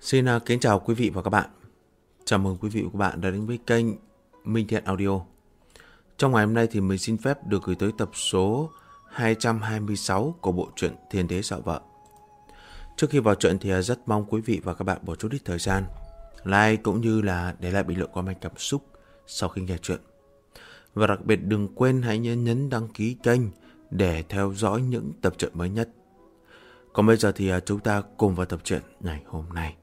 Xin kính chào quý vị và các bạn. Chào mừng quý vị và các bạn đã đến với kênh Minh Thiện Audio. Trong ngày hôm nay thì mình xin phép được gửi tới tập số 226 của bộ truyện Thiên Đế Sợ Vợ. Trước khi vào truyện thì rất mong quý vị và các bạn bỏ chút ít thời gian like cũng như là để lại bình luận comment cảm xúc sau khi nghe truyện. Và đặc biệt đừng quên hãy nhấn đăng ký kênh để theo dõi những tập truyện mới nhất. Còn bây giờ thì chúng ta cùng vào tập truyện ngày hôm nay.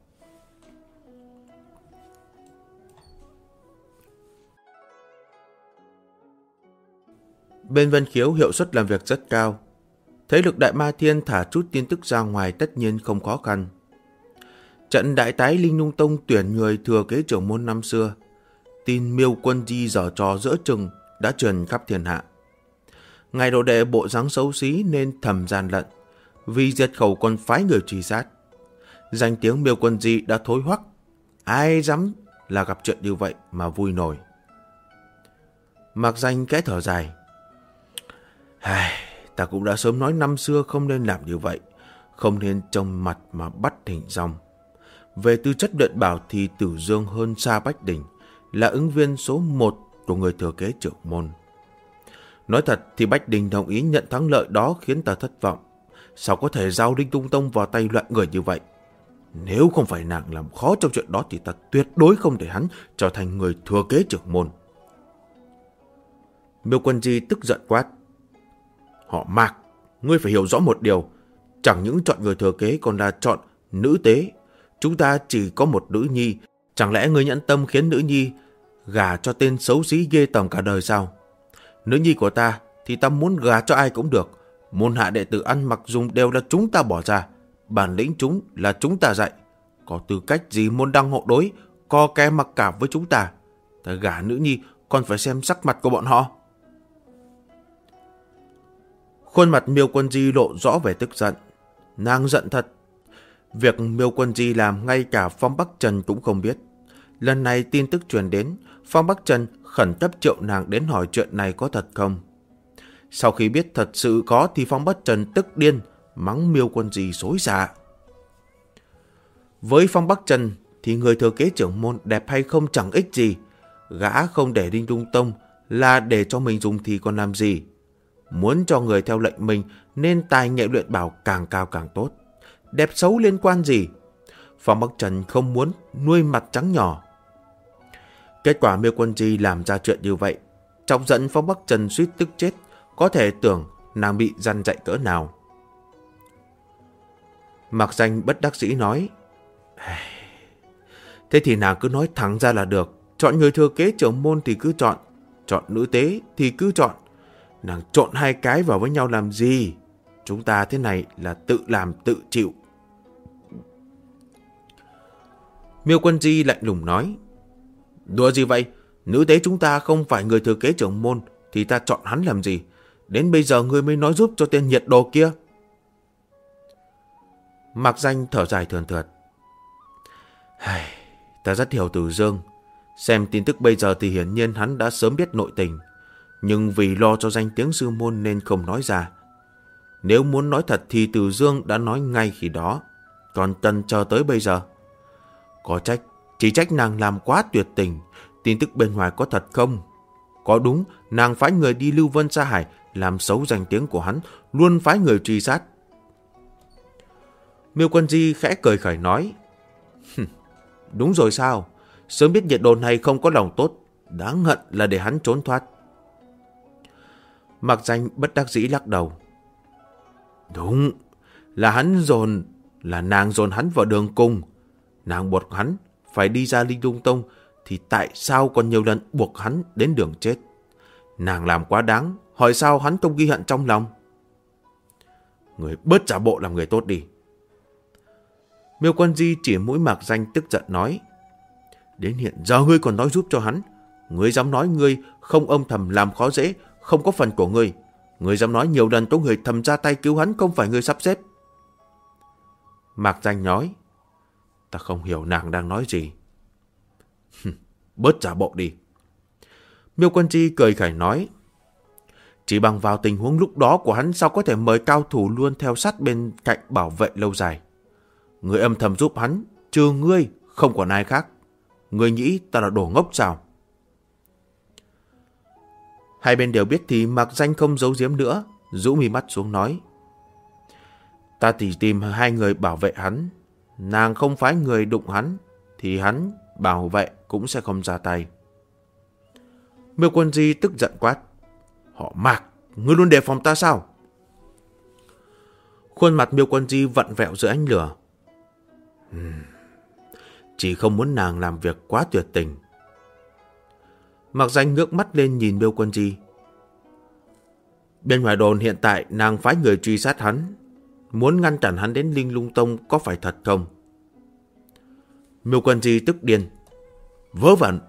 Bên Vân Khiếu hiệu suất làm việc rất cao. Thế lực Đại Ma Thiên thả chút tin tức ra ngoài tất nhiên không khó khăn. Trận đại tái Linh Lung Tông tuyển người thừa kế trưởng môn năm xưa, tin Miêu Quân Di giở trò giữa chừng đã truyền khắp thiên hạ. Ngài đồ đệ bộ dáng xấu xí nên thầm gian lận, vì diệt khẩu còn phái người truy sát. Danh tiếng Miêu Quân Di đã thối hoắc, ai dám là gặp chuyện như vậy mà vui nổi. Mạc Danh khẽ thở dài. Ta cũng đã sớm nói năm xưa không nên làm như vậy, không nên trông mặt mà bắt hình dong. Về tư chất luyện bảo thì Tử Dương hơn xa Bách Đình, là ứng viên số 1 của người thừa kế trưởng môn. Nói thật thì Bách Đình đồng ý nhận thắng lợi đó khiến ta thất vọng. Sao có thể giao Linh Lung Tông vào tay loại người như vậy? Nếu không phải nàng làm khó trong chuyện đó thì ta tuyệt đối không để hắn trở thành người thừa kế trưởng môn. Miêu Quân Di tức giận quát. Họ Mạc, ngươi phải hiểu rõ một điều. Chẳng những chọn người thừa kế còn là chọn nữ tế. Chúng ta chỉ có một nữ nhi. Chẳng lẽ ngươi nhẫn tâm khiến nữ nhi gả cho tên xấu xí ghê tởm cả đời sao? Nữ nhi của ta thì ta muốn gả cho ai cũng được. Môn hạ đệ tử ăn mặc dùng đều là chúng ta bỏ ra. Bản lĩnh chúng là chúng ta dạy. Có tư cách gì môn đăng hộ đối, co ke mặc cảm với chúng ta? Ta gả nữ nhi còn phải xem sắc mặt của bọn họ. Khuôn mặt Miêu Quân Di lộ rõ vẻ tức giận. Nàng giận thật. Việc Miêu Quân Di làm ngay cả Phong Bắc Trần cũng không biết. Lần này tin tức truyền đến, Phong Bắc Trần khẩn cấp triệu nàng đến hỏi chuyện này có thật không. Sau khi biết thật sự có thì Phong Bắc Trần tức điên, mắng Miêu Quân Di xối xả. Với Phong Bắc Trần thì người thừa kế trưởng môn đẹp hay không chẳng ích gì. Gã không để Linh Lung Tông là để cho mình dùng thì còn làm gì. Muốn cho người theo lệnh mình nên tài nghệ luyện bảo càng cao càng tốt. Đẹp xấu liên quan gì? Phong Bắc Trần không muốn nuôi mặt trắng nhỏ. Kết quả Miêu Quân Di làm ra chuyện như vậy, chọc giận Phong Bắc Trần suýt tức chết. Có thể tưởng nàng bị răn dạy cỡ nào. Mạc Danh bất đắc dĩ nói. Thế thì nàng cứ nói thẳng ra là được. Chọn người thừa kế trưởng môn thì cứ chọn, chọn nữ tế thì cứ chọn. Nàng trộn hai cái vào với nhau làm gì? Chúng ta thế này là tự làm tự chịu. Miêu Quân Di lạnh lùng nói. Đùa gì vậy? Nữ tế chúng ta không phải người thừa kế trưởng môn thì ta chọn hắn làm gì? Đến bây giờ ngươi mới nói giúp cho tên nhiệt đồ kia. Mạc Danh thở dài thườn thượt. Ta rất hiểu Tử Dương. Xem tin tức bây giờ thì hiển nhiên hắn đã sớm biết nội tình. Nhưng vì lo cho danh tiếng sư môn nên không nói ra. Nếu muốn nói thật thì Tử Dương đã nói ngay khi đó. Còn Tần chờ tới bây giờ. Có trách, chỉ trách nàng làm quá tuyệt tình. Tin tức bên ngoài có thật không? Có đúng, nàng phái người đi Lưu Vân Sa Hải làm xấu danh tiếng của hắn, luôn phái người truy sát. Miêu Quân Di khẽ cười khẩy nói. Đúng rồi sao? Sớm biết nhiệt đồn này không có lòng tốt, đáng hận là để hắn trốn thoát. Mạc Danh bất đắc dĩ lắc đầu. Đúng, là nàng dồn hắn vào đường cùng. Nàng buộc hắn phải đi ra Linh Lung Tông thì tại sao còn nhiều lần buộc hắn đến đường chết? Nàng làm quá đáng, hỏi sao hắn không ghi hận trong lòng? Người bớt giả bộ làm người tốt đi. Miêu Quân Di chỉ mũi Mạc Danh tức giận nói. Đến hiện giờ ngươi còn nói giúp cho hắn. Ngươi dám nói ngươi không âm thầm làm khó dễ, không có phần của ngươi. Ngươi dám nói nhiều lần có người thầm ra tay cứu hắn không phải ngươi sắp xếp. Mạc Danh nói. Ta không hiểu nàng đang nói gì. Bớt giả bộ đi. Miêu Quân Di cười khẩy nói. Chỉ bằng vào tình huống lúc đó của hắn sao có thể mời cao thủ luôn theo sát bên cạnh bảo vệ lâu dài. Người âm thầm giúp hắn trừ ngươi, không còn ai khác. Ngươi nghĩ ta là đồ ngốc sao? Hai bên đều biết thì Mạc Danh không giấu giếm nữa, rũ mi mắt xuống nói. Ta chỉ tìm hai người bảo vệ hắn. Nàng không phái người đụng hắn, thì hắn bảo vệ cũng sẽ không ra tay. Miêu Quân Di tức giận quát. Họ Mạc, ngươi luôn đề phòng ta sao? Khuôn mặt Miêu Quân Di vặn vẹo giữa ánh lửa. Chỉ không muốn nàng làm việc quá tuyệt tình. Mạc Danh ngước mắt lên nhìn Miêu Quân Di. Bên ngoài đồn hiện tại nàng phái người truy sát hắn, muốn ngăn cản hắn đến Linh Lung Tông có phải thật không? Miêu Quân Di tức điên. Vớ vẩn!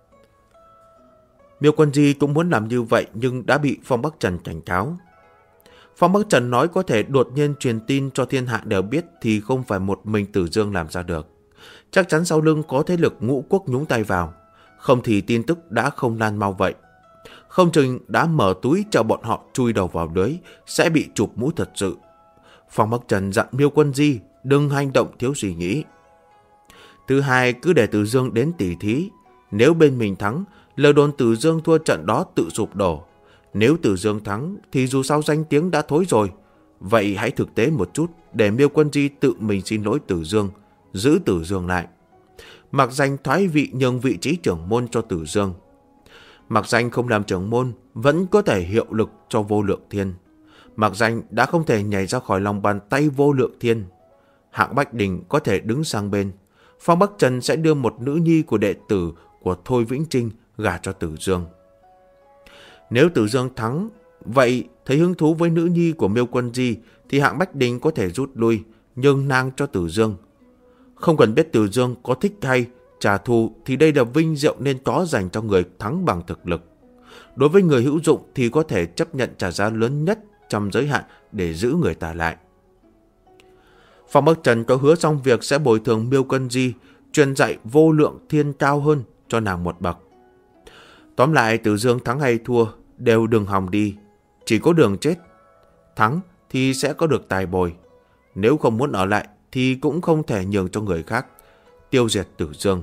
Miêu Quân Di cũng muốn làm như vậy nhưng đã bị Phong Bắc Trần cảnh cáo. Phong Bắc Trần nói có thể đột nhiên truyền tin cho thiên hạ đều biết thì không phải một mình Tử Dương làm ra được. Chắc chắn sau lưng có thế lực ngũ quốc nhúng tay vào, không thì tin tức đã không lan mau vậy. Không chừng đã mở túi cho bọn họ chui đầu vào lưới, sẽ bị chụp mũ thật sự. Phong Bắc Trần dặn Miêu Quân Di đừng hành động thiếu suy nghĩ. Thứ hai, cứ để Tử Dương đến tỉ thí. Nếu bên mình thắng, lời đồn Tử Dương thua trận đó tự sụp đổ. Nếu Tử Dương thắng thì dù sao danh tiếng đã thối rồi. Vậy hãy thực tế một chút để Miêu Quân Di tự mình xin lỗi Tử Dương, giữ Tử Dương lại. Mạc Danh thoái vị nhường vị trí trưởng môn cho Tử Dương. Mạc Danh không làm trưởng môn vẫn có thể hiệu lực cho Vô Lượng Thiên. Mạc Danh đã không thể nhảy ra khỏi lòng bàn tay Vô Lượng Thiên. Hạng Bách Đình có thể đứng sang bên. Phong Bắc Trần sẽ đưa một nữ nhi của đệ tử của Thôi Vĩnh Trinh gả cho Tử Dương. Nếu Tử Dương thắng, vậy thấy hứng thú với nữ nhi của Miêu Quân Di thì Hạng Bách Đình có thể rút lui, nhường nàng cho Tử Dương. Không cần biết Tử Dương có thích hay trả thù thì đây là vinh diệu nên có dành cho người thắng bằng thực lực. Đối với người hữu dụng thì có thể chấp nhận trả giá lớn nhất trong giới hạn để giữ người ta lại. Phong Bắc Trần có hứa xong việc sẽ bồi thường Miêu Quân Di, truyền dạy Vô Lượng Thiên cao hơn cho nàng một bậc. Tóm lại, Tử Dương thắng hay thua đều đừng hòng đi, chỉ có đường chết. Thắng thì sẽ có được tài bồi, nếu không muốn ở lại thì cũng không thể nhường cho người khác, tiêu diệt Tử Dương.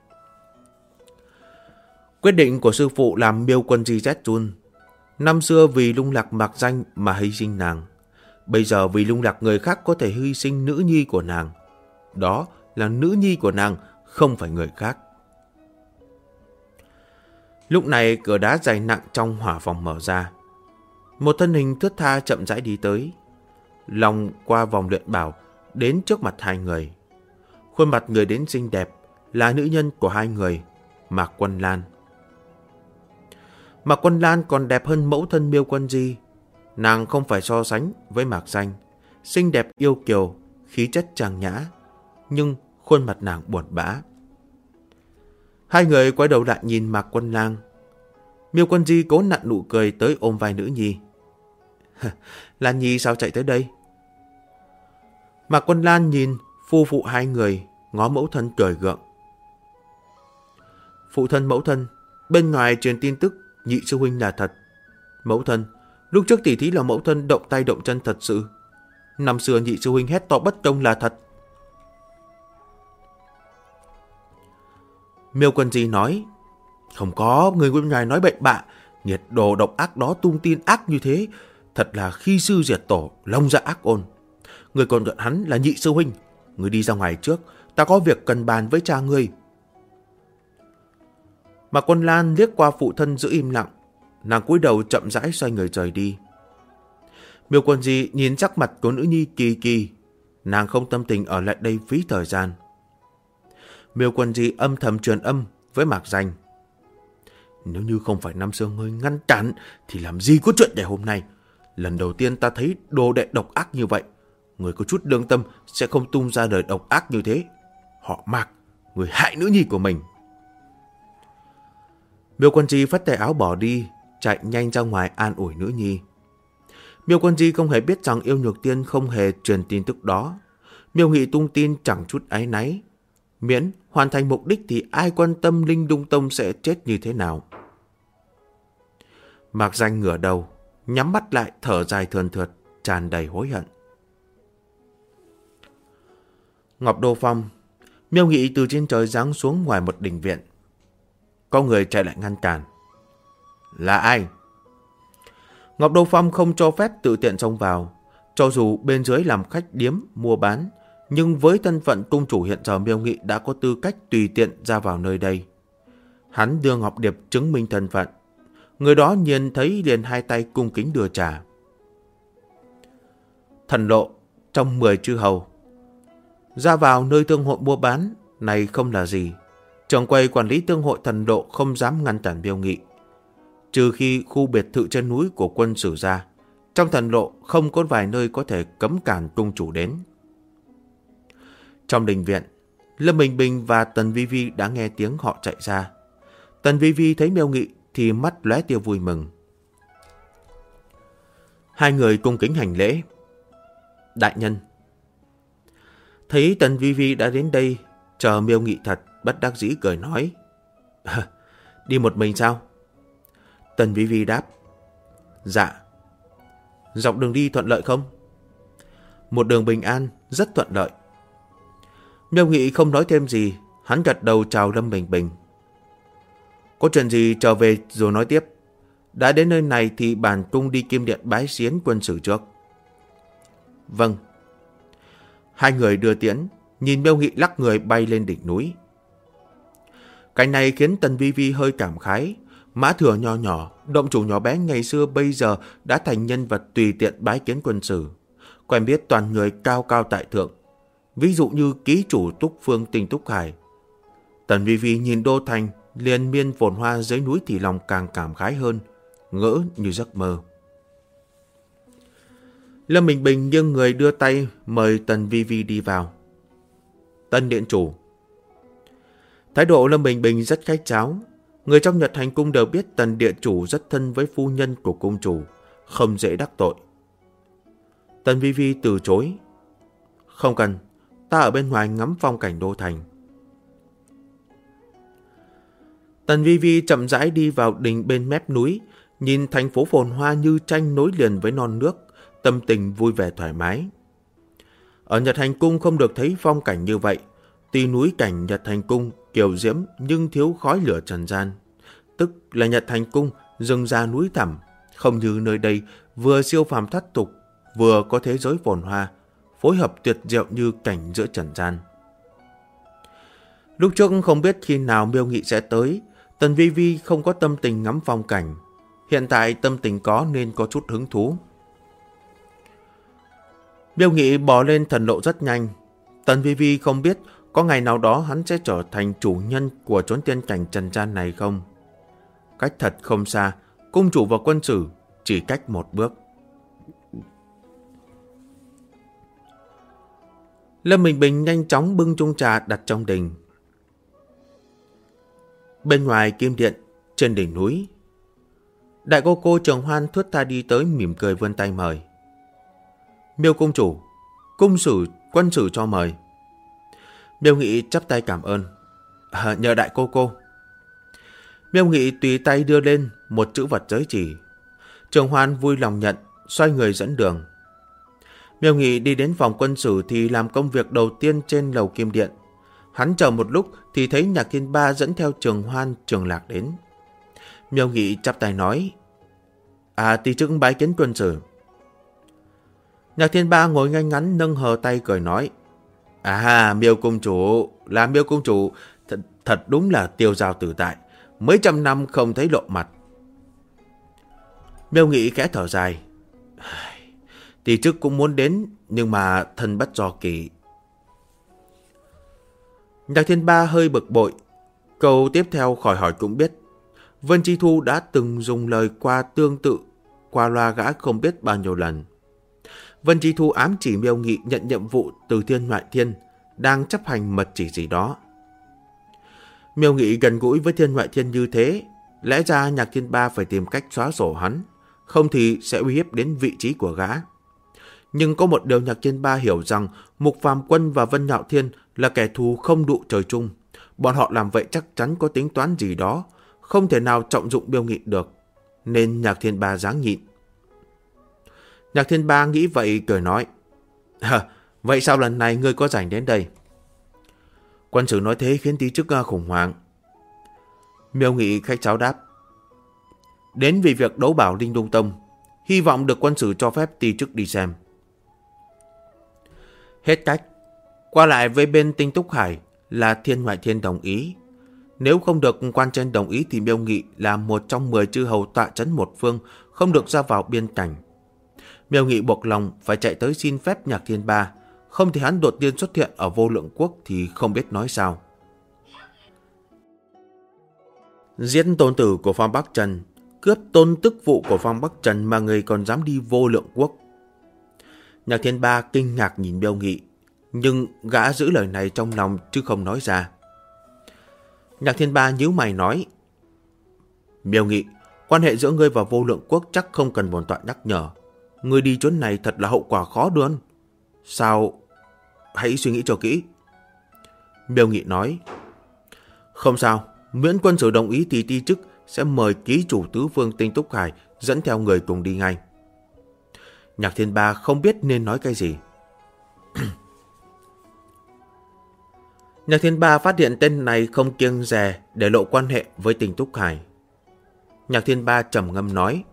Quyết định của sư phụ làm Miêu Quân Di rét run. Năm xưa vì lung lạc Mạc Danh mà hy sinh nàng, bây giờ vì lung lạc người khác có thể hy sinh nữ nhi của nàng. Đó là nữ nhi của nàng, không phải người khác. Lúc này cửa đá dày nặng trong hỏa phòng mở ra. Một thân hình thướt tha chậm rãi đi tới. Lòng qua vòng luyện bảo đến trước mặt hai người. Khuôn mặt người đến xinh đẹp, là nữ nhân của hai người, Mạc Quân Lan. Mạc Quân Lan còn đẹp hơn mẫu thân Miêu Quân Di. Nàng không phải so sánh với Mạc Danh, xinh đẹp yêu kiều, khí chất trang nhã, nhưng khuôn mặt nàng buồn bã. Hai người quay đầu lại nhìn Mạc Quân Lan. Miêu Quân Di cố nặn nụ cười tới ôm vai nữ nhi. Lan Nhi sao chạy tới đây? Mạc Quân Lan nhìn phu phụ hai người, ngó mẫu thân cười gượng. Phụ thân mẫu thân, bên ngoài truyền tin tức nhị sư huynh là thật. Mẫu thân, lúc trước tỷ thí là mẫu thân động tay động chân thật sự. Năm xưa nhị sư huynh hét to bất công là thật. Miêu Quân Di nói, không có, người bên ngoài nói bậy bạ, nhiệt đồ độc ác đó tung tin ác như thế, thật là khi sư diệt tổ, long dạ ác ôn. Người còn giận hắn là nhị sư huynh, người đi ra ngoài trước, ta có việc cần bàn với cha ngươi. Mạc Quân Lan liếc qua phụ thân giữ im lặng, nàng cúi đầu chậm rãi xoay người rời đi. Miêu Quân Di nhìn sắc mặt của nữ nhi kỳ kỳ, nàng không tâm tình ở lại đây phí thời gian. Miêu Quân Di âm thầm truyền âm với Mạc Danh. Nếu như không phải năm xưa ngươi ngăn cản thì làm gì có chuyện ngày hôm nay. Lần đầu tiên ta thấy đồ đệ độc ác như vậy. Người có chút lương tâm sẽ không tung ra lời độc ác như thế. Họ Mạc, người hại nữ nhi của mình. Miêu Quân Di phất tay áo bỏ đi, chạy nhanh ra ngoài an ủi nữ nhi. Miêu Quân Di không hề biết rằng Yêu Nhược Tiên không hề truyền tin tức đó. Miêu Nghị tung tin chẳng chút áy náy. Miễn hoàn thành mục đích thì ai quan tâm Linh Lung Tông sẽ chết như thế nào. Mạc Danh ngửa đầu, nhắm mắt lại thở dài thườn thượt, tràn đầy hối hận. Ngọc Đô Phong, Miêu Nghị từ trên trời giáng xuống ngoài một đình viện. Có người chạy lại ngăn cản. Là ai? Ngọc Đô Phong không cho phép tự tiện xông vào. Cho dù bên dưới làm khách điếm, mua bán, nhưng với thân phận cung chủ hiện giờ, Miêu Nghị đã có tư cách tùy tiện ra vào nơi đây. Hắn đưa ngọc điệp chứng minh thân phận. Người đó nhìn thấy liền hai tay cung kính đưa trà. Thần Lộ, trong 10 chư hầu. Ra vào nơi thương hội mua bán này không là gì. Trưởng quầy quản lý thương hội Thần Lộ không dám ngăn cản Miêu Nghị. Trừ khi khu biệt thự trên núi của quân sử ra, trong Thần Lộ không có vài nơi có thể cấm cản cung chủ đến. Trong đình viện, Lâm Bình Bình và Tần Vi Vi đã nghe tiếng họ chạy ra. Tần Vi Vi thấy Miêu Nghị thì mắt lóe tia vui mừng. Hai người cung kính hành lễ. Đại nhân. Thấy Tần Vi Vi đã đến đây, chờ Miêu Nghị thật bất đắc dĩ cười nói. Đi một mình sao? Tần Vi Vi đáp. Dạ. Dọc đường đi thuận lợi không? Một đường bình an, rất thuận lợi. Miêu Nghị không nói thêm gì, hắn gật đầu chào Lâm Bình Bình. Có chuyện gì trở về rồi nói tiếp. Đã đến nơi này thì bản cung đi Kim Điện bái xiến quân sử trước. Vâng. Hai người đưa tiễn, nhìn Miêu Nghị lắc người bay lên đỉnh núi. Cảnh này khiến Tần Vi Vi hơi cảm khái. Mã Thừa nho nhỏ, động chủ nhỏ bé ngày xưa bây giờ đã thành nhân vật tùy tiện bái kiến quân sử, quen biết toàn người cao cao tại thượng, ví dụ như ký chủ Túc Phương Tinh Túc Hải. Tần Vi Vi nhìn đô thành liên miên phồn hoa dưới núi thì lòng càng cảm khái hơn, ngỡ như giấc mơ. Lâm Bình Bình nghiêng người đưa tay mời Tần Vi Vi đi vào. Tân điện chủ. Thái độ Lâm Bình Bình rất khách sáo. Người trong Nhật Hành Cung đều biết Tần điện chủ rất thân với phu nhân của cung chủ, không dễ đắc tội. Tần Vi Vi từ chối. Không cần, ta ở bên ngoài ngắm phong cảnh đô thành. Tần Vi Vi chậm rãi đi vào đình bên mép núi, nhìn thành phố phồn hoa như tranh nối liền với non nước, tâm tình vui vẻ thoải mái. Ở Nhật Hành Cung không được thấy phong cảnh như vậy. Tuy núi cảnh Nhật Hành Cung kiều diễm nhưng thiếu khói lửa trần gian. Tức là Nhật Hành Cung rừng già núi thẳm, không như nơi đây vừa siêu phàm thoát tục, vừa có thế giới phồn hoa, phối hợp tuyệt diệu như cảnh giữa trần gian. Lúc trước không biết khi nào Miêu Nghị sẽ tới, Tần Vi Vi không có tâm tình ngắm phong cảnh. Hiện tại tâm tình có nên có chút hứng thú. Miêu Nghị bò lên Thần Lộ rất nhanh. Tần Vi Vi không biết có ngày nào đó hắn sẽ trở thành chủ nhân của chốn tiên cảnh trần gian này không. Cách thật không xa, cung chủ và quân sử chỉ cách một bước. Lâm Bình Bình nhanh chóng bưng chung trà đặt trong đình. Bên ngoài Kim Điện, trên đỉnh núi, đại cô Trường Hoan thướt tha đi tới mỉm cười vươn tay mời. Miêu cung chủ, cung sử, quân sử cho mời. Miêu Nghị chắp tay cảm ơn. Nhờ đại cô. Miêu Nghị tùy tay đưa lên một chữ vật giới chỉ. Trường Hoan vui lòng nhận, xoay người dẫn đường. Miêu Nghị đi đến phòng quân sử thì làm công việc đầu tiên trên lầu Kim Điện. Hắn chờ một lúc thì thấy Nhạc Thiên Ba dẫn theo Trường Hoan, Trường Lạc đến. Miêu Nghị chắp tay nói. Tỷ chức bái kiến quân sử. Nhạc Thiên Ba ngồi ngay ngắn nâng hờ tay cười nói. Miêu cung chủ, là Miêu cung chủ, thật đúng là tiêu dao tự tại, mấy trăm năm không thấy lộ mặt. Miêu Nghị khẽ thở dài. Tỷ chức cũng muốn đến, nhưng mà thân bất do kỳ. Nhạc Thiên Ba hơi bực bội. Câu tiếp theo khỏi hỏi cũng biết. Vân Chi Thu đã từng dùng lời qua tương tự, qua loa gã không biết bao nhiêu lần. Vân Chi Thu ám chỉ Miêu Nghị nhận nhiệm vụ từ Thiên Ngoại Thiên, đang chấp hành mật chỉ gì đó. Miêu Nghị gần gũi với Thiên Ngoại Thiên như thế, lẽ ra Nhạc Thiên Ba phải tìm cách xóa sổ hắn, không thì sẽ uy hiếp đến vị trí của gã. Nhưng có một điều Nhạc Thiên Ba hiểu rằng Mục Phàm Quân và Vân Nhạo Thiên là kẻ thù không đụ trời chung. Bọn họ làm vậy chắc chắn có tính toán gì đó, không thể nào trọng dụng Miêu Nghị được, nên Nhạc Thiên Ba ráng nhịn. Nhạc Thiên Ba nghĩ vậy cười nói. Vậy sao lần này ngươi có rảnh đến đây? Quân sử nói thế khiến tí chức khủng hoảng. Miêu Nghị khách sáo đáp. Đến vì việc đấu bảo Linh Lung Tông, hy vọng được quân sử cho phép tí chức đi xem. Hết cách. Qua lại với bên Tinh Túc Hải là Thiên Ngoại Thiên đồng ý. Nếu không được quan trên đồng ý thì Miêu Nghị là một trong 10 chư hầu tọa trấn một phương, không được ra vào biên cảnh. Miêu Nghị buộc lòng phải chạy tới xin phép Nhạc Thiên Ba, không thì hắn đột nhiên xuất hiện ở Vô Lượng Quốc thì không biết nói sao. Giết tôn tử của Phong Bắc Trần, cướp tôn tức vụ của Phong Bắc Trần mà người còn dám đi Vô Lượng Quốc. Nhạc Thiên Ba kinh ngạc nhìn Miêu Nghị, nhưng gã giữ lời này trong lòng chứ không nói ra. Nhạc Thiên Ba nhíu mày nói. Miêu Nghị, quan hệ giữa ngươi và Vô Lượng Quốc chắc không cần bổn tọa nhắc nhở. Ngươi đi chỗ này thật là hậu quả khó đoán. Sao? Hãy suy nghĩ cho kỹ. Miêu Nghị nói. Không sao, miễn quân sử đồng ý thì ti chức sẽ mời ký chủ tứ phương Tinh Túc Hải dẫn theo người cùng đi ngay. Nhạc Thiên Ba không biết nên nói cái gì. Nhạc Thiên Ba phát hiện tên này không kiêng dè để lộ quan hệ với Tinh Túc Hải. Nhạc Thiên Ba trầm ngâm nói.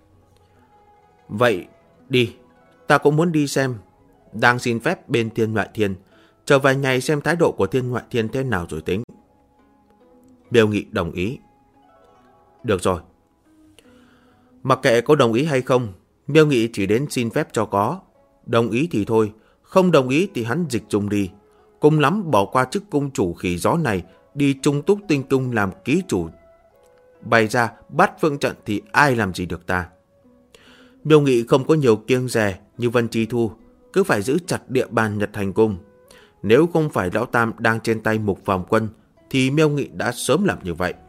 Vậy, đi, ta cũng muốn đi xem. Đang xin phép bên Thiên Ngoại Thiên, chờ vài ngày xem thái độ của Thiên Ngoại Thiên thế nào rồi tính. Miêu Nghị đồng ý. Được rồi. Mặc kệ có đồng ý hay không, Miêu Nghị chỉ đến xin phép cho có. Đồng ý thì thôi, không đồng ý thì hắn dịch dùng đi. Cùng lắm bỏ qua chức cung chủ khỉ gió này, đi Trung Túc Tinh Cung làm ký chủ. Bày ra bắt phương trận thì ai làm gì được ta. Miêu Nghị không có nhiều kiêng dè như Vân Chi Thu, cứ phải giữ chặt địa bàn Nhật Hành Cung. Nếu không phải Lão Tam đang trên tay Mục Phàm Quân thì Miêu Nghị đã sớm làm như vậy.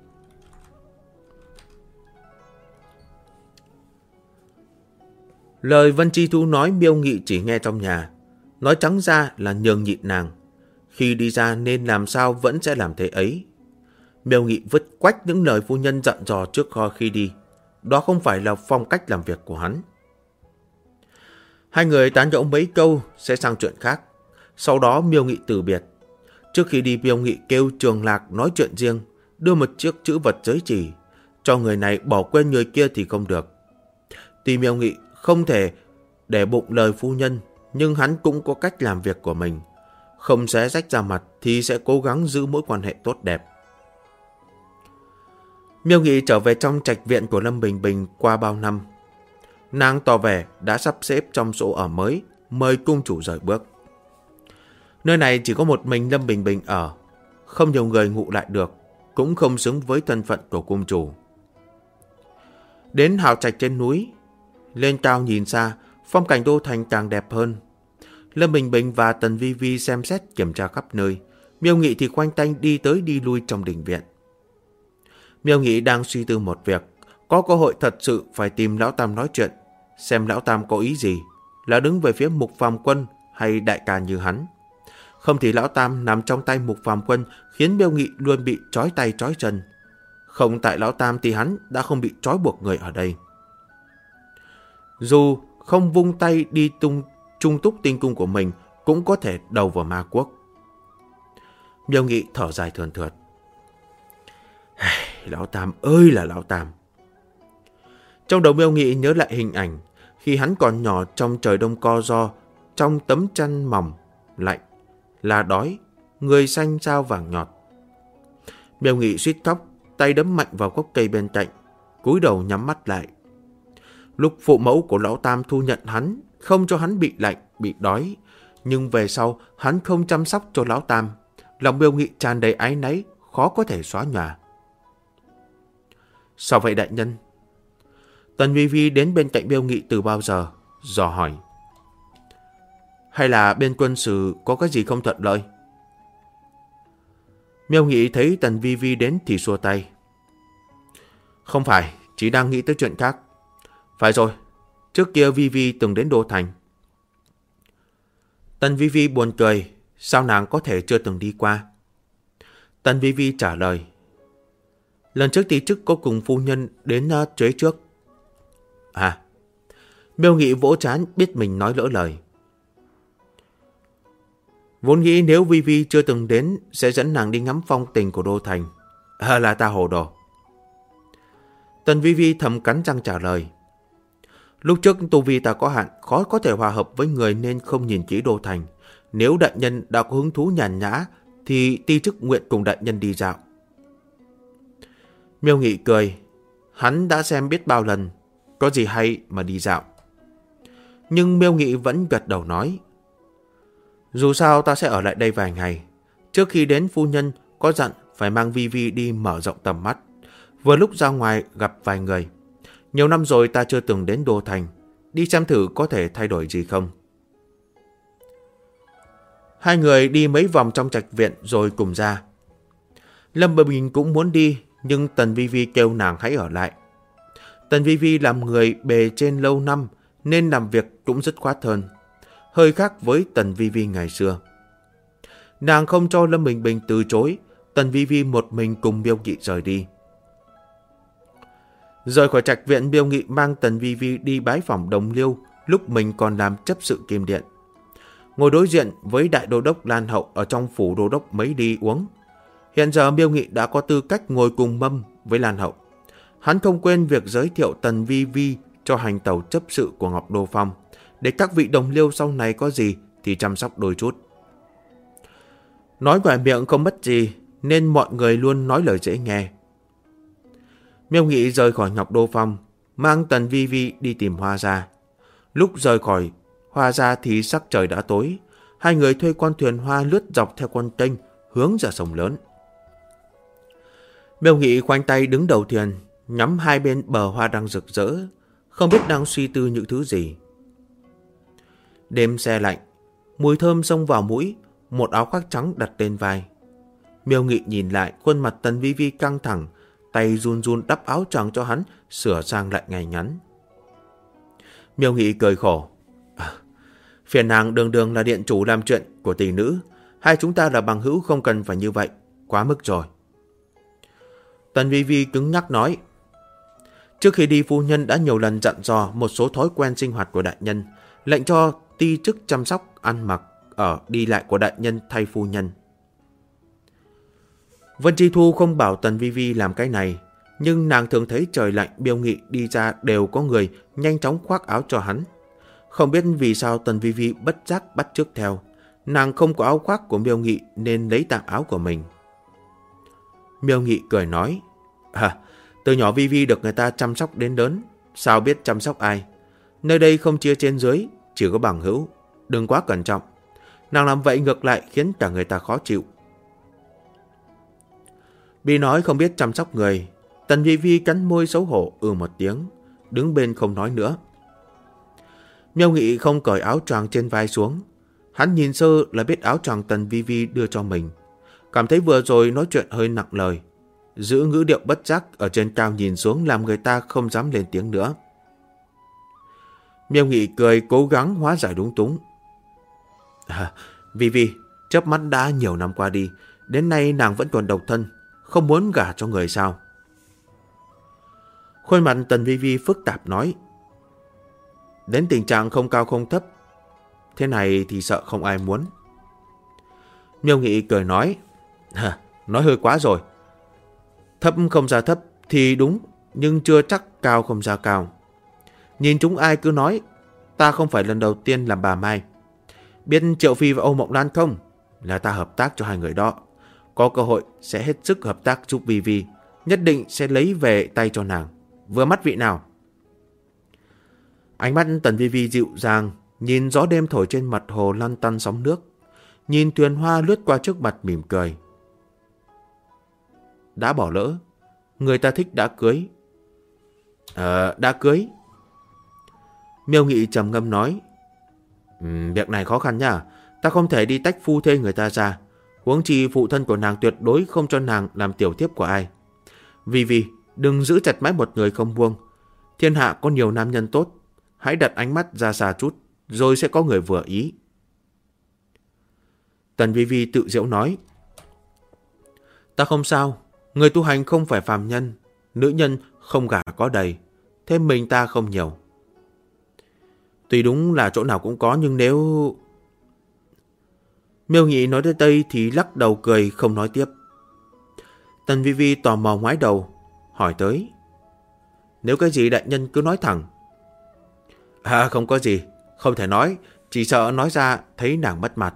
Lời Vân Chi Thu nói Miêu Nghị chỉ nghe trong nhà, nói trắng ra là nhường nhịn nàng. Khi đi ra nên làm sao vẫn sẽ làm thế ấy. Miêu Nghị vứt quách những lời phu nhân dặn dò trước khi đi. Đó không phải là phong cách làm việc của hắn. Hai người tán gẫu mấy câu sẽ sang chuyện khác. Sau đó Miêu Nghị từ biệt. Trước khi đi, Miêu Nghị kêu Trường Lạc nói chuyện riêng, đưa một chiếc chữ vật giới chỉ. Cho người này bỏ quên người kia thì không được. Tuy Miêu Nghị không thể để bụng lời phu nhân, nhưng hắn cũng có cách làm việc của mình. Không xé rách ra mặt thì sẽ cố gắng giữ mối quan hệ tốt đẹp. Miêu Nghị trở về trong trạch viện của Lâm Bình Bình qua bao năm. Nàng tỏ vẻ đã sắp xếp trong chỗ ở mới, mời cung chủ rời bước. Nơi này chỉ có một mình Lâm Bình Bình ở, không nhiều người ngụ lại được, cũng không xứng với thân phận của cung chủ. Đến hào trạch trên núi, lên cao nhìn xa, phong cảnh đô thành càng đẹp hơn. Lâm Bình Bình và Tần Vi Vi xem xét kiểm tra khắp nơi, Miêu Nghị thì khoanh tay đi tới đi lui trong đình viện. Miêu Nghị đang suy tư một việc, có cơ hội thật sự phải tìm Lão Tam nói chuyện, xem Lão Tam có ý gì, là đứng về phía Mục Phàm Quân hay đại ca như hắn. Không thì Lão Tam nằm trong tay Mục Phàm Quân khiến Miêu Nghị luôn bị trói tay trói chân. Không tại Lão Tam thì hắn đã không bị trói buộc người ở đây. Dù không vung tay đi Trung Túc Tinh Cung của mình, cũng có thể đầu vào ma quốc. Miêu Nghị thở dài thườn thượt. Lão Tam ơi là Lão Tam. Trong đầu Miêu Nghị nhớ lại hình ảnh khi hắn còn nhỏ trong trời đông co ro, trong tấm chăn mỏng lạnh, là đói, người xanh sao vàng nhọt. Miêu Nghị suýt khóc, tay đấm mạnh vào gốc cây bên cạnh, cúi đầu nhắm mắt lại. Lúc phụ mẫu của Lão Tam thu nhận hắn, không cho hắn bị lạnh, bị đói, nhưng về sau hắn không chăm sóc cho Lão Tam. Lòng Miêu Nghị tràn đầy áy náy, khó có thể xóa nhòa. Sao vậy đại nhân? Tần Vi Vi đến bên cạnh Miêu Nghị từ bao giờ, dò hỏi. Hay là bên quân sự có cái gì không thuận lợi? Miêu Nghị thấy Tần Vi Vi đến thì xua tay. Không phải, chỉ đang nghĩ tới chuyện khác. Phải rồi, trước kia Vi Vi từng đến Đô Thành. Tần Vi Vi buồn cười, sao nàng có thể chưa từng đi qua? Tần Vi Vi trả lời. Lần trước tí chức có cùng phu nhân đến chế trước. À, Miêu Nghị vỗ trán biết mình nói lỡ lời. Vốn nghĩ nếu Vi Vi chưa từng đến sẽ dẫn nàng đi ngắm phong tình của đô thành. Là ta hồ đồ. Tần Vi Vi thầm cắn răng trả lời. Lúc trước tu vi ta có hạn, khó có thể hòa hợp với người nên không nhìn kỹ đô thành. Nếu đại nhân đã có hứng thú nhàn nhã thì ti chức nguyện cùng đại nhân đi dạo. Miêu Nghị cười. Hắn đã xem biết bao lần, có gì hay mà đi dạo. Nhưng Miêu Nghị vẫn gật đầu nói. Dù sao ta sẽ ở lại đây vài ngày. Trước khi đến phu nhân có dặn phải mang Vi Vi đi mở rộng tầm mắt. Vừa lúc ra ngoài gặp vài người. Nhiều năm rồi ta chưa từng đến đô thành. Đi xem thử có thể thay đổi gì không. Hai người đi mấy vòng trong trạch viện rồi cùng ra. Lâm Bình cũng muốn đi, nhưng Tần Vi Vi kêu nàng hãy ở lại. Tần Vi Vi làm người bề trên lâu năm nên làm việc cũng dứt khoát hơn. Hơi khác với Tần Vi Vi ngày xưa. Nàng không cho Lâm Bình Bình từ chối. Tần Vi Vi một mình cùng Miêu Nghị rời đi. Rời khỏi trạch viện, Miêu Nghị mang Tần Vi Vi đi bái phỏng Đồng Liêu lúc mình còn làm chấp sự Kim Điện. Ngồi đối diện với đại đô đốc Lan Hậu ở trong phủ đô đốc mấy đi uống. Hiện giờ Miêu Nghị đã có tư cách ngồi cùng mâm với Lan Hậu. Hắn không quên việc giới thiệu Tần Vi Vi cho hành tẩu chấp sự của Ngọc Đô Phong, để các vị đồng liêu sau này có gì thì chăm sóc đôi chút. Nói ngoài miệng không mất gì, nên mọi người luôn nói lời dễ nghe. Miêu Nghị rời khỏi Ngọc Đô Phong, mang Tần Vi Vi đi tìm Hoa Gia. Lúc rời khỏi Hoa Gia thì sắc trời đã tối. Hai người thuê con thuyền hoa lướt dọc theo con kênh hướng ra sông lớn. Miêu Nghị khoanh tay đứng đầu thuyền, ngắm hai bên bờ hoa đang rực rỡ, không biết đang suy tư những thứ gì. Đêm se lạnh, mùi thơm xông vào mũi, một áo khoác trắng đặt lên vai. Miêu Nghị nhìn lại, khuôn mặt Tần Vi Vi căng thẳng, tay run run đắp áo choàng cho hắn, sửa sang lại ngay ngắn. Miêu Nghị cười khổ. Phiền nàng đường đường là điện chủ làm chuyện của tỷ nữ, hai chúng ta là bằng hữu không cần phải như vậy, quá mức rồi. Tần Vi Vi cứng nhắc nói. Trước khi đi phu nhân đã nhiều lần dặn dò một số thói quen sinh hoạt của đại nhân, lệnh cho ti chức chăm sóc, ăn mặc, ở đi lại của đại nhân thay phu nhân. Vân Chi Thu không bảo Tần Vi Vi làm cái này, nhưng nàng thường thấy trời lạnh Miêu Nghị đi ra đều có người nhanh chóng khoác áo cho hắn. Không biết vì sao Tần Vi Vi bất giác bắt chước theo. Nàng không có áo khoác của Miêu Nghị nên lấy tạm áo của mình. Miêu Nghị cười nói. Từ nhỏ Vi Vi được người ta chăm sóc đến lớn, sao biết chăm sóc ai. Nơi đây không chia trên dưới, chỉ có bằng hữu, đừng quá cẩn trọng. Nàng làm vậy ngược lại khiến cả người ta khó chịu. Bị nói không biết chăm sóc người, Tần Vi Vi cắn môi xấu hổ một tiếng, đứng bên không nói nữa. Miêu Nghị không cởi áo choàng trên vai xuống. Hắn nhìn sơ là biết áo choàng Tần Vi Vi đưa cho mình. Cảm thấy vừa rồi nói chuyện hơi nặng lời. Giữ ngữ điệu bất giác ở trên cao nhìn xuống làm người ta không dám lên tiếng nữa. Miêu Nghị cười cố gắng hóa giải lúng túng. Vi Vi, chớp mắt đã nhiều năm qua đi, đến nay nàng vẫn còn độc thân, không muốn gả cho người sao? Khuôn mặt Tần Vi Vi phức tạp nói. Đến tình trạng không cao không thấp, thế này thì sợ không ai muốn. Miêu Nghị cười nói. Nói hơi quá rồi. Thấp không ra thấp thì đúng, nhưng chưa chắc cao không ra cao. Nhìn chúng ai cứ nói, ta không phải lần đầu tiên làm bà Mai. Biết Triệu Phi và Âu Mộng Lan không? Là ta hợp tác cho hai người đó. Có cơ hội sẽ hết sức hợp tác giúp Vi Vi, nhất định sẽ lấy về tay cho nàng. Vừa mắt vị nào? Ánh mắt Tần Vi Vi dịu dàng, nhìn gió đêm thổi trên mặt hồ lăn tăn sóng nước. Nhìn thuyền hoa lướt qua trước mặt mỉm cười. Đã bỏ lỡ, người ta thích đã cưới. Đã cưới. Miêu Nghị trầm ngâm nói. Việc này khó khăn nha, ta không thể đi tách phu thê người ta ra. Huống chi phụ thân của nàng tuyệt đối không cho nàng làm tiểu thiếp của ai. Vi Vi, đừng giữ chặt mãi một người không buông. Thiên hạ có nhiều nam nhân tốt, hãy đặt ánh mắt ra xa chút, rồi sẽ có người vừa ý. Tần Vi Vi tự giễu nói. Ta không sao, người tu hành không phải phàm nhân, nữ nhân không gả có đầy, thêm mình ta không nhiều. Tuy đúng là chỗ nào cũng có, nhưng nếu... Miêu Nghị nói tới đây thì lắc đầu cười không nói tiếp. Tần Vi Vi tò mò ngoái đầu, hỏi tới. Nếu cái gì đại nhân cứ nói thẳng. Không có gì, không thể nói, chỉ sợ nói ra thấy nàng mất mặt.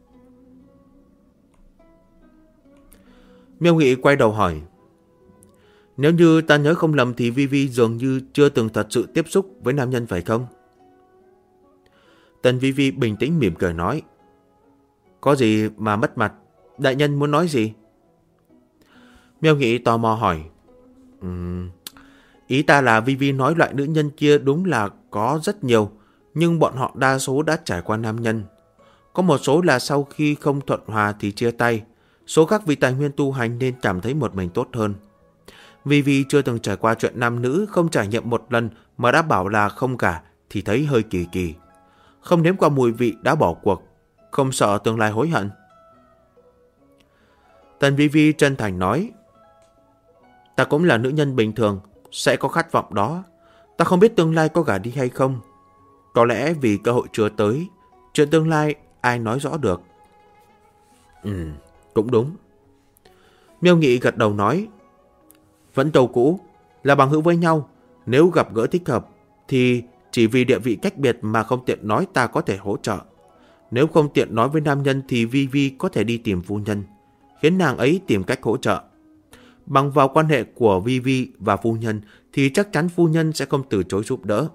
Miêu Nghị quay đầu hỏi. Nếu như ta nhớ không lầm thì Vi Vi dường như chưa từng thật sự tiếp xúc với nam nhân phải không? Tần Vi Vi bình tĩnh mỉm cười nói. Có gì mà mất mặt, đại nhân muốn nói gì? Miêu Nghị tò mò hỏi. Ý ta là Vi Vi nói loại nữ nhân kia đúng là có rất nhiều, nhưng bọn họ đa số đã trải qua nam nhân. Có một số là sau khi không thuận hòa thì chia tay, số khác vì tài nguyên tu hành nên cảm thấy một mình tốt hơn. Vi Vi chưa từng trải qua chuyện nam nữ, không trải nghiệm một lần mà đã bảo là không cả thì thấy hơi kỳ kỳ. Không nếm qua mùi vị đã bỏ cuộc, không sợ tương lai hối hận. Tần Vi Vi chân thành nói. Ta cũng là nữ nhân bình thường, sẽ có khát vọng đó. Ta không biết tương lai có gả đi hay không. Có lẽ vì cơ hội chưa tới, chuyện tương lai ai nói rõ được. Cũng đúng. Miêu Nghị gật đầu nói. Vẫn câu cũ, là bằng hữu với nhau. Nếu gặp gỡ thích hợp thì chỉ vì địa vị cách biệt mà không tiện nói ta có thể hỗ trợ. Nếu không tiện nói với nam nhân thì Vi Vi có thể đi tìm phu nhân, khiến nàng ấy tìm cách hỗ trợ. Bằng vào quan hệ của Vi Vi và phu nhân thì chắc chắn phu nhân sẽ không từ chối giúp đỡ.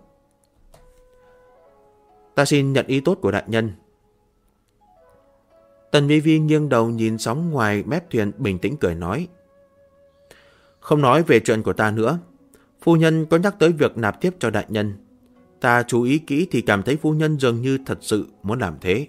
Ta xin nhận ý tốt của đại nhân. Tần Vi Vi nghiêng đầu nhìn sóng ngoài mép thuyền bình tĩnh cười nói. Không nói về chuyện của ta nữa. Phu nhân có nhắc tới việc nạp tiếp cho đại nhân. Ta chú ý kỹ thì cảm thấy phu nhân dường như thật sự muốn làm thế.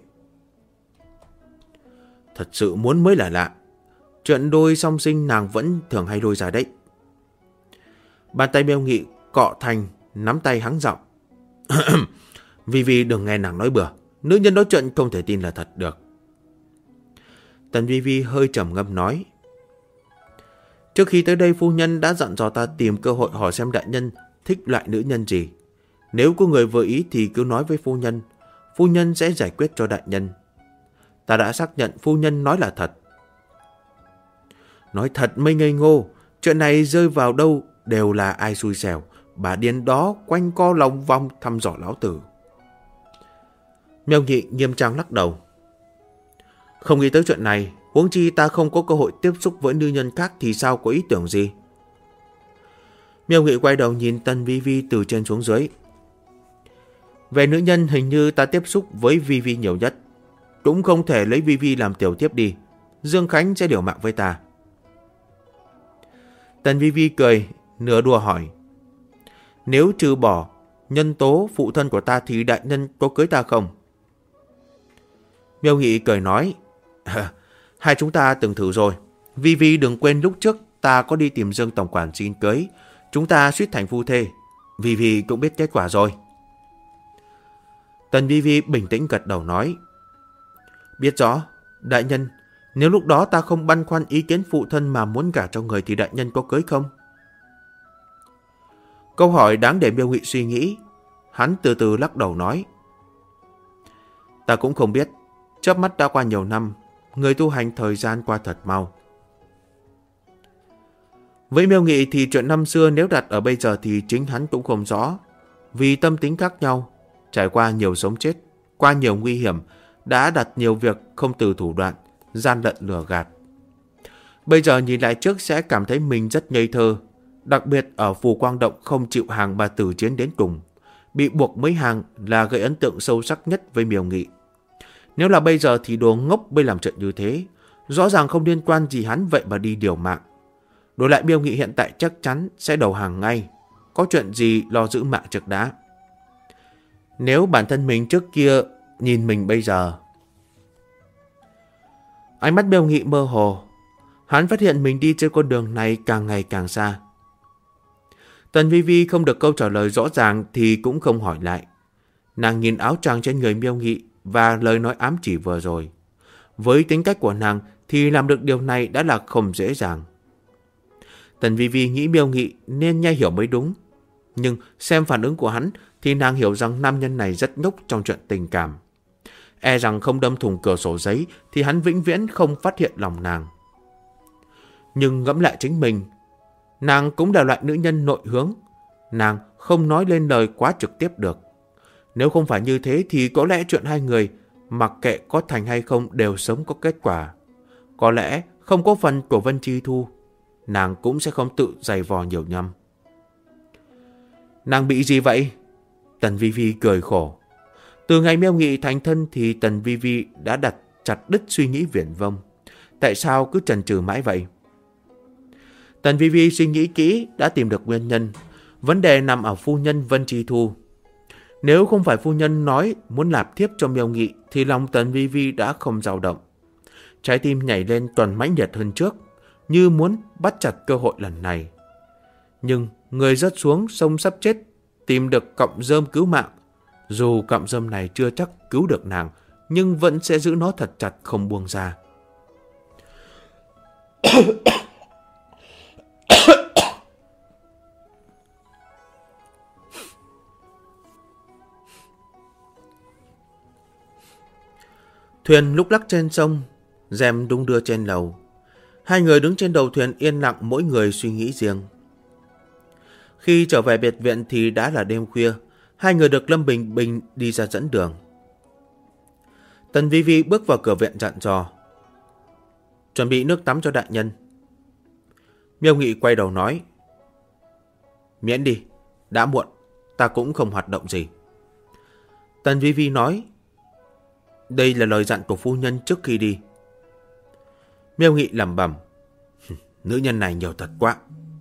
Thật sự muốn mới là lạ. Chuyện đôi song sinh nàng vẫn thường hay đôi ra đấy. Bàn tay Miêu Nghị cọ thành, nắm tay hắng giọng. Vi Vi đừng nghe nàng nói bừa. Nữ nhân nói chuyện không thể tin là thật được. Tần Vi Vi hơi trầm ngâm nói. Trước khi tới đây phu nhân đã dặn dò ta tìm cơ hội hỏi xem đại nhân thích loại nữ nhân gì. Nếu có người vừa ý thì cứ nói với phu nhân sẽ giải quyết cho đại nhân. Ta đã xác nhận phu nhân nói là thật. Nói thật mới ngây ngô, chuyện này rơi vào đâu đều là ai xui xẻo, bà điên đó quanh co lòng vòng thăm dò lão tử. Miêu Nghị nghiêm trang lắc đầu. Không nghĩ tới chuyện này, huống chi ta không có cơ hội tiếp xúc với nữ nhân khác thì sao có ý tưởng gì? Miêu Nghị quay đầu nhìn Tần Vi Vi từ trên xuống dưới. Về nữ nhân hình như ta tiếp xúc với Vi Vi nhiều nhất. Cũng không thể lấy Vi Vi làm tiểu tiếp đi. Dương Khánh sẽ điều mạng với ta. Tần Vi Vi cười, nửa đùa hỏi. Nếu trừ bỏ nhân tố phụ thân của ta thì đại nhân có cưới ta không? Miêu Nghị cười nói. Hai chúng ta từng thử rồi. Vi Vi đừng quên lúc trước ta có đi tìm Dương tổng quản xin cưới. Chúng ta suýt thành phu thê. Vi Vi cũng biết kết quả rồi. Tần Vi Vi bình tĩnh gật đầu nói. Biết rõ, đại nhân, nếu lúc đó ta không băn khoăn ý kiến phụ thân mà muốn gả cho người thì đại nhân có cưới không? Câu hỏi đáng để Miêu Nghị suy nghĩ. Hắn từ từ lắc đầu nói. Ta cũng không biết. Chớp mắt đã qua nhiều năm. Người tu hành thời gian qua thật mau. Với Miêu Nghị thì chuyện năm xưa nếu đặt ở bây giờ thì chính hắn cũng không rõ. Vì tâm tính khác nhau, trải qua nhiều sống chết, qua nhiều nguy hiểm, đã đặt nhiều việc không từ thủ đoạn, gian lận lừa gạt. Bây giờ nhìn lại trước sẽ cảm thấy mình rất ngây thơ, đặc biệt ở Phù Quang Động không chịu hàng mà tử chiến đến cùng. Bị buộc mới hàng là gây ấn tượng sâu sắc nhất với Miêu Nghị. Nếu là bây giờ thì đồ ngốc mới làm chuyện như thế, rõ ràng không liên quan gì hắn vậy mà đi điều mạng. Đổi lại Miêu Nghị hiện tại chắc chắn sẽ đầu hàng ngay, có chuyện gì lo giữ mạng trước đã. Nếu bản thân mình trước kia nhìn mình bây giờ. Ánh mắt Miêu Nghị mơ hồ, hắn phát hiện mình đi trên con đường này càng ngày càng xa. Tần Vi Vi không được câu trả lời rõ ràng thì cũng không hỏi lại. Nàng nhìn áo choàng trên người Miêu Nghị và lời nói ám chỉ vừa rồi. Với tính cách của nàng thì làm được điều này đã là không dễ dàng. Tần Vi Vi nghĩ Miêu Nghị nên nghe hiểu mới đúng. Nhưng xem phản ứng của hắn thì nàng hiểu rằng nam nhân này rất ngốc trong chuyện tình cảm. e rằng không đâm thủng cửa sổ giấy thì hắn vĩnh viễn không phát hiện lòng nàng. Nhưng ngẫm lại chính mình, nàng cũng là loại nữ nhân nội hướng. Nàng không nói lên lời quá trực tiếp được. Nếu không phải như thế thì có lẽ chuyện hai người, mặc kệ có thành hay không, đều sớm có kết quả. Có lẽ không có phần của Vân Chi Thu, nàng cũng sẽ không tự giày vò nhiều nhăm. Nàng bị gì vậy? Tần Vi Vi cười khổ. Từ ngày Miêu Nghị thành thân thì Tần Vi Vi đã đặt chặt đứt suy nghĩ viển vông. Tại sao cứ chần chừ mãi vậy? Tần Vi Vi suy nghĩ kỹ, đã tìm được nguyên nhân. Vấn đề nằm ở phu nhân Vân Chi Thu. Nếu không phải phu nhân nói muốn nạp thiếp cho Miêu Nghị thì lòng Tần Vi Vi đã không dao động. Trái tim nhảy lên toàn mãnh liệt hơn trước, như muốn bắt chặt cơ hội lần này. Nhưng người rớt xuống sông sắp chết, tìm được cọng rơm cứu mạng. Dù cọng rơm này chưa chắc cứu được nàng, nhưng vẫn sẽ giữ nó thật chặt không buông ra. Thuyền lúc lắc trên sông, rèm đung đưa trên lầu. Hai người đứng trên đầu thuyền yên lặng, mỗi người suy nghĩ riêng. Khi trở về biệt viện thì đã là đêm khuya. Hai người được Lâm Bình Bình đi ra dẫn đường. Tần Vi Vi bước vào cửa viện dặn dò: chuẩn bị nước tắm cho đại nhân. Miêu Nghị quay đầu nói: miễn đi, đã muộn, ta cũng không hoạt động gì. Tần Vi Vi nói: đây là lời dặn của phu nhân trước khi đi. Miêu Nghị lẩm bẩm: nữ nhân này nhiều thật quá.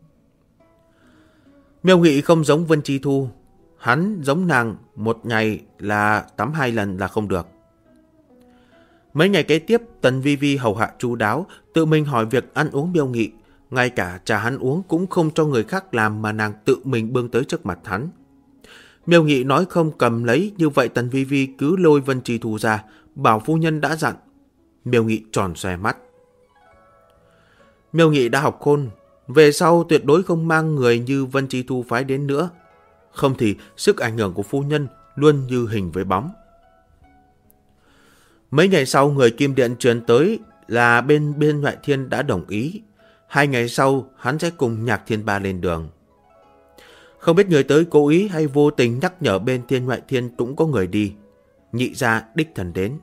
Miêu Nghị không giống Vân Chi Thu. Hắn giống nàng, một ngày là tắm 2 lần là không được. Mấy ngày kế tiếp, Tần Vi Vi hầu hạ chu đáo, tự mình hỏi việc ăn uống Miêu Nghị. Ngay cả trà hắn uống cũng không cho người khác làm mà nàng tự mình bưng tới trước mặt hắn. Miêu Nghị nói không cầm lấy, như vậy Tần Vi Vi cứ lôi Vân Chi Thu ra, bảo phu nhân đã dặn. Miêu Nghị tròn xoe mắt. Miêu Nghị đã học khôn, về sau tuyệt đối không mang người như Vân Chi Thu phái đến nữa. Không thì sức ảnh hưởng của phu nhân luôn như hình với bóng. Mấy ngày sau, người Kim Điện truyền tới là bên Ngoại Thiên đã đồng ý. 2 ngày sau, hắn sẽ cùng Nhạc Thiên Ba lên đường. Không biết người tới cố ý hay vô tình nhắc nhở bên Ngoại Thiên cũng có người đi. Nhị gia đích thần đến.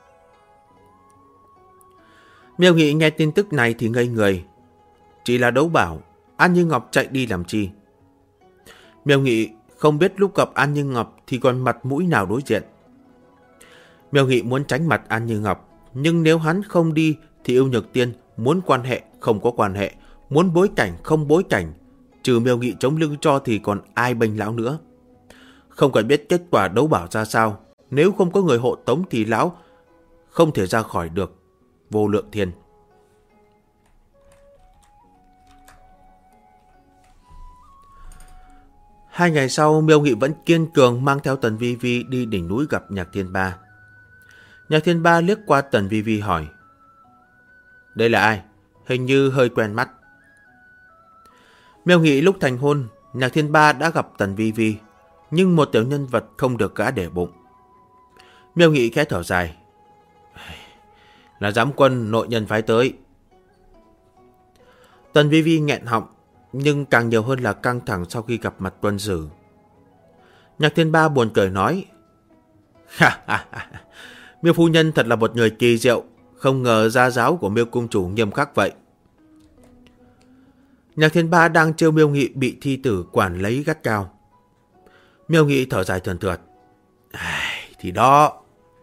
Miêu Nghị nghe tin tức này thì ngây người. Chỉ là Đấu Bảo, An Như Ngọc chạy đi làm chi? Miêu Nghị không biết lúc gặp An Như Ngọc thì còn mặt mũi nào đối diện. Miêu Nghị muốn tránh mặt An Như Ngọc, nhưng nếu hắn không đi thì Yêu Nhược Tiên muốn quan hệ không có quan hệ, muốn bối cảnh không bối cảnh. Trừ Miêu Nghị chống lưng cho thì còn ai bênh lão nữa. Không cần biết kết quả Đấu Bảo ra sao, nếu không có người hộ tống thì lão không thể ra khỏi được Vô Lượng Thiên. Hai ngày sau, Miêu Nghị vẫn kiên cường mang theo Tần Vi Vi đi đỉnh núi gặp Nhạc Thiên Ba. Nhạc Thiên Ba liếc qua Tần Vi Vi hỏi: đây là ai? Hình như hơi quen mắt. Miêu Nghị lúc thành hôn, Nhạc Thiên Ba đã gặp Tần Vi Vi, nhưng một tiểu nhân vật không được gã để bụng. Miêu Nghị khẽ thở dài: là giám quân nội nhân phái tới. Tần Vi Vi nghẹn họng, nhưng càng nhiều hơn là căng thẳng sau khi gặp mặt Tuân Sử. Nhạc Thiên Ba buồn cười nói: Miêu phu nhân thật là một người kỳ diệu, không ngờ gia giáo của Miêu cung chủ nghiêm khắc vậy. Nhạc Thiên Ba đang trêu Miêu Nghị bị thi tử quản lấy gắt cao. Miêu Nghị thở dài thườn thượt: thì đó.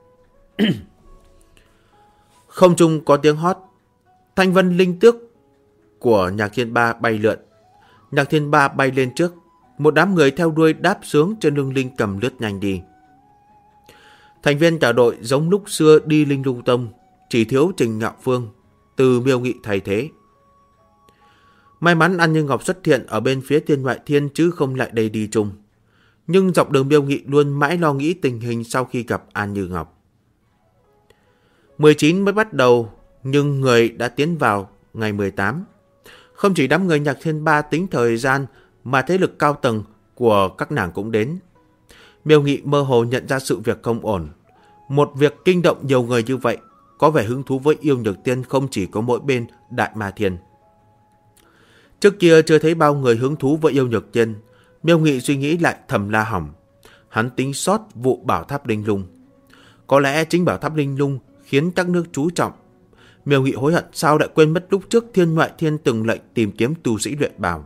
Không trung có tiếng hót, thanh vân linh tước của Nhạc Thiên Ba bay lượn. Nhạc Thiên Ba bay lên trước, một đám người theo đuôi đáp sướng trên lưng linh cầm lướt nhanh đi. Thành viên cả đội giống lúc xưa đi Linh Lung Tông, chỉ thiếu Trình Ngạo Phương từ Miêu Nghị thay thế. May mắn An Như Ngọc xuất hiện ở bên phía Thiên Ngoại Thiên chứ không lại đây đi chung. Nhưng dọc đường Miêu Nghị luôn mãi lo nghĩ tình hình sau khi gặp An Như Ngọc. 19 mới bắt đầu, nhưng người đã tiến vào ngày 18. Không chỉ đám người Nhạc Thiên Ba tính thời gian, mà thế lực cao tầng của các nàng cũng đến. Miêu Nghị mơ hồ nhận ra sự việc không ổn. Một việc kinh động nhiều người như vậy, có vẻ hứng thú với Yêu Nhược Tiên không chỉ có mỗi bên Đại Ma Thiên. Trước kia chưa thấy bao người hứng thú với Yêu Nhược Tiên, Miêu Nghị suy nghĩ lại thầm la hỏng. Hắn tính sót vụ Bảo Tháp Linh Lung. Có lẽ chính Bảo Tháp Linh Lung khiến các nước chú trọng. Miêu Nghị hối hận sao đã quên mất lúc trước Thiên Ngoại Thiên từng lệnh tìm kiếm tu sĩ luyện bảo.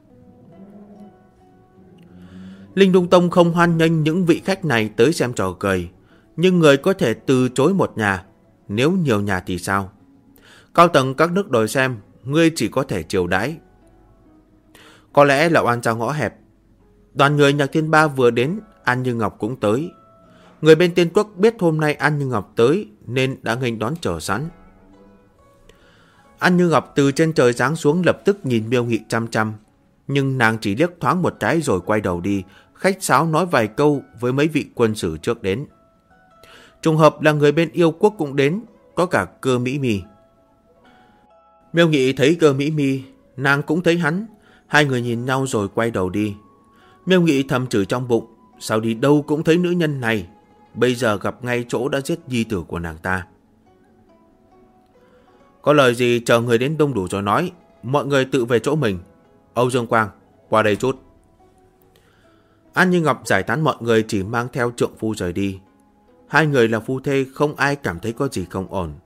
Linh Lung Tông không hoan nghênh những vị khách này tới xem trò cười, nhưng người có thể từ chối một nhà, nếu nhiều nhà thì sao? Cao tầng các nước đòi xem, ngươi chỉ có thể chiều đãi. Có lẽ là oan tra ngõ hẹp. Đoàn người Nhạc Thiên Ba vừa đến, An Như Ngọc cũng tới. Người bên Tiên Quốc biết hôm nay An Như Ngọc tới nên đã nghênh đón chờ sẵn. An Như Ngọc từ trên trời giáng xuống lập tức nhìn Miêu Nghị chăm chăm, nhưng nàng chỉ liếc thoáng một cái rồi quay đầu đi, khách sáo nói vài câu với mấy vị quân sử trước đến. Trùng hợp là người bên Yêu Quốc cũng đến, có cả Cơ Mỹ Mi. Miêu Nghị thấy Cơ Mỹ Mi, nàng cũng thấy hắn, hai người nhìn nhau rồi quay đầu đi. Miêu Nghị thầm chửi trong bụng, sao đi đâu cũng thấy nữ nhân này, bây giờ gặp ngay chỗ đã giết nhi tử của nàng ta. Có lời gì chờ người đến đông đủ rồi nói, mọi người tự về chỗ mình. Âu Dương Quang, qua đây chút. An Như Ngọc giải tán mọi người, chỉ mang theo trượng phu rời đi. Hai người là phu thê, không ai cảm thấy có gì không ổn.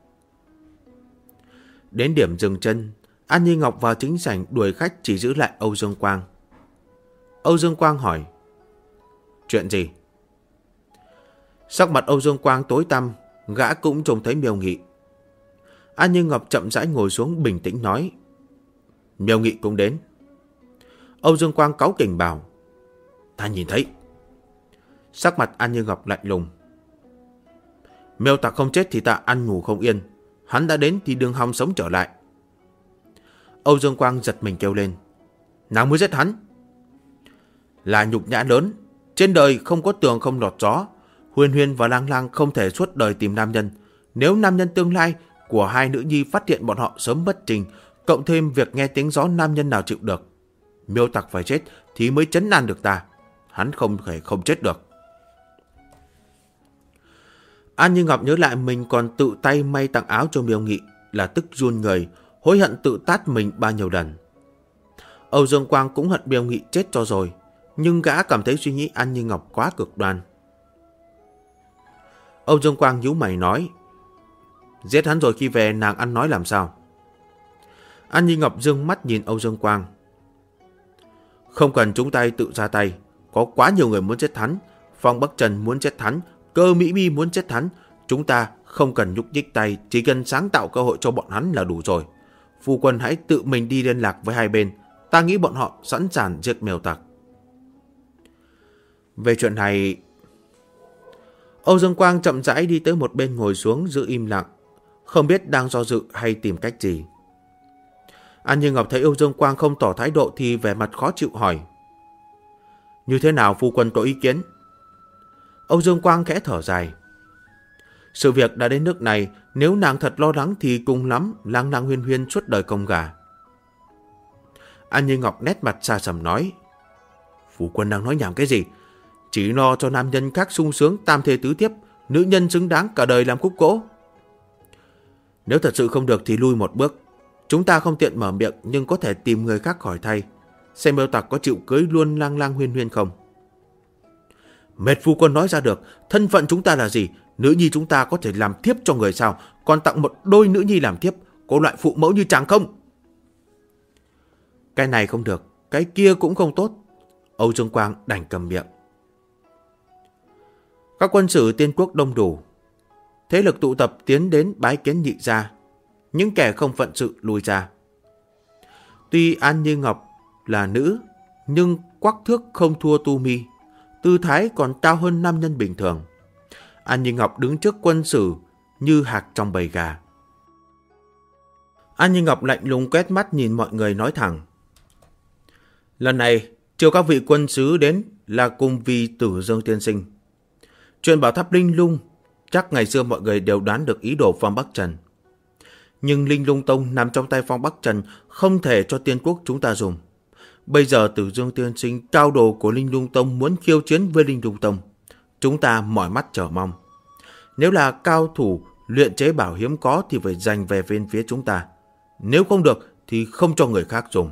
Đến điểm dừng chân, An Như Ngọc vào chính sảnh đuổi khách, chỉ giữ lại Âu Dương Quang. Âu Dương Quang hỏi, chuyện gì? Sắc mặt Âu Dương Quang tối tăm, gã cũng trông thấy Miêu Nghị. An Như Ngọc chậm rãi ngồi xuống bình tĩnh nói, Miêu Nghị cũng đến. Âu Dương Quang cáu kỉnh bảo, ta nhìn thấy. Sắc mặt An Như Ngọc lạnh lùng, Miêu Tặc không chết thì ta ăn ngủ không yên, hắn đã đến thì đừng hòng sống trở lại. Âu Dương Quang giật mình kêu lên, nàng muốn giết hắn? Là nhục nhã lớn, trên đời không có tường không lọt gió. Huyền Huyền và Lang Lang không thể suốt đời tìm nam nhân. Nếu nam nhân tương lai của hai nữ nhi phát hiện bọn họ sớm bất trình, cộng thêm việc nghe tiếng gió nam nhân nào chịu được, Miêu Tặc phải chết thì mới trấn an được ta. Hắn không thể không chết được. An Như Ngọc nhớ lại mình còn tự tay may tặng áo cho Miêu Nghị, là tức run người, hối hận tự tát mình bao nhiêu lần. Âu Dương Quang cũng hận Miêu Nghị chết cho rồi, nhưng gã cảm thấy suy nghĩ An Như Ngọc quá cực đoan. Âu Dương Quang nhíu mày nói, giết hắn rồi khi về nàng ăn nói làm sao? An Như Ngọc dương mắt nhìn Âu Dương Quang, không cần chúng ta tự ra tay, có quá nhiều người muốn giết hắn. Phong Bắc Trần muốn giết hắn, Cơ Mỹ Mi muốn giết hắn. Chúng ta không cần nhúc nhích tay, chỉ cần sáng tạo cơ hội cho bọn hắn là đủ rồi. Phu quân hãy tự mình đi liên lạc với hai bên, ta nghĩ bọn họ sẵn sàng giết Miêu Tặc. Về chuyện này, Âu Dương Quang chậm rãi đi tới một bên ngồi xuống giữ im lặng, không biết đang do dự hay tìm cách gì. An Như Ngọc thấy Âu Dương Quang không tỏ thái độ thì vẻ mặt khó chịu hỏi, như thế nào phu quân có ý kiến? Âu Dương Quang khẽ thở dài, sự việc đã đến nước này, nếu nàng thật lo lắng thì cùng lắm Lang Lang Huyên Huyên suốt đời công gà. An Như Ngọc nét mặt xa sầm nói, phu quân đang nói nhảm cái gì? Chỉ lo cho nam nhân khác sung sướng tam thê tứ thiếp, nữ nhân xứng đáng cả đời làm khúc gỗ. Nếu thật sự không được thì lui một bước. Chúng ta không tiện mở miệng, nhưng có thể tìm người khác hỏi thay, xem Miêu Tặc có chịu cưới luôn Lang Lang Huyên Huyên không. Mệt phu quân nói ra được, thân phận chúng ta là gì? Nữ nhi chúng ta có thể làm thiếp cho người sao? Còn tặng một đôi nữ nhi làm thiếp, có loại phụ mẫu như chàng không? Cái này không được, cái kia cũng không tốt. Âu Dương Quang đành cầm miệng. Các quân sử Tiên Quốc đông đủ, thế lực tụ tập tiến đến bái kiến Nhị gia. Những kẻ không phận sự lùi ra. Tuy An Như Ngọc là nữ, nhưng quắc thước không thua Tu Mi, tư thái còn cao hơn nam nhân bình thường. An Như Ngọc đứng trước quân sử như hạc trong bầy gà. An Như Ngọc lạnh lùng quét mắt nhìn mọi người nói thẳng, lần này chiều các vị quân sứ đến là cùng vì Tử Dương tiên sinh. Chuyện Bảo Tháp Linh Lung, chắc ngày xưa mọi người đều đoán được ý đồ Phong Bắc Trần. Nhưng Linh Lung Tông nằm trong tay Phong Bắc Trần, không thể cho Tiên Quốc chúng ta dùng. Bây giờ Tử Dương tiên sinh cao đồ của Linh Lung Tông muốn khiêu chiến với Linh Lung Tông. Chúng ta mỏi mắt chờ mong. Nếu là cao thủ luyện chế bảo hiếm có thì phải giành về bên phía chúng ta. Nếu không được thì không cho người khác dùng.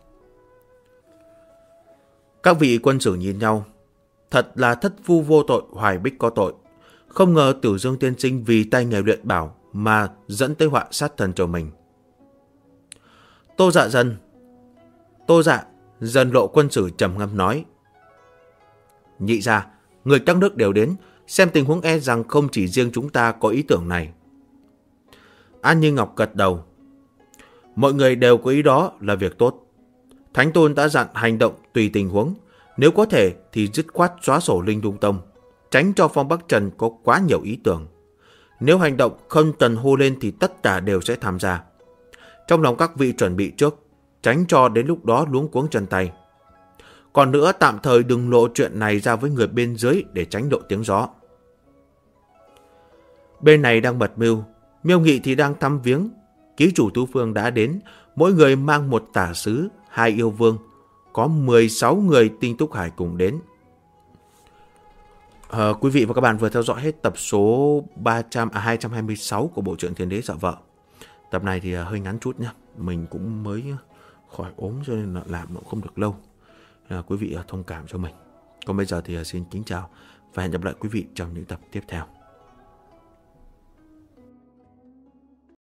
Các vị quân sử nhìn nhau. Thật là thất phu vô tội, hoài bích có tội. Không ngờ Tiểu Dương tiên sinh vì tay nghề luyện bảo mà dẫn tới họa sát thân cho mình. Tô Dạ dần lộ quân sử trầm ngâm nói. Nhị gia, người các nước đều đến, xem tình huống e rằng không chỉ riêng chúng ta có ý tưởng này. An Như Ngọc gật đầu. Mọi người đều có ý đó là việc tốt. Thánh Tôn đã dặn hành động tùy tình huống, nếu có thể thì dứt khoát xóa sổ Linh Lung Tông, tránh cho Phong Bắc Trần có quá nhiều ý tưởng. Nếu hành động không cần hô lên thì tất cả đều sẽ tham gia. Trong lòng các vị chuẩn bị trước, tránh cho đến lúc đó luống cuống chân tay. Còn nữa, tạm thời đừng lộ chuyện này ra với người bên dưới để tránh lộ tiếng gió. Bên này đang bật mưu, Miêu Nghị thì đang thăm viếng. Ký chủ tứ phương đã đến, mỗi người mang một tả sứ, 2 yêu vương. Có 16 người tinh túc hải cùng đến. Quý vị và các bạn vừa theo dõi hết tập số 226 của bộ truyện Thiên Đế Dọa Vợ. Tập này thì hơi ngắn chút nha. Mình cũng mới khỏi ốm cho nên làm nó không được lâu. Quý vị thông cảm cho mình. Còn bây giờ thì xin kính chào và hẹn gặp lại quý vị trong những tập tiếp theo.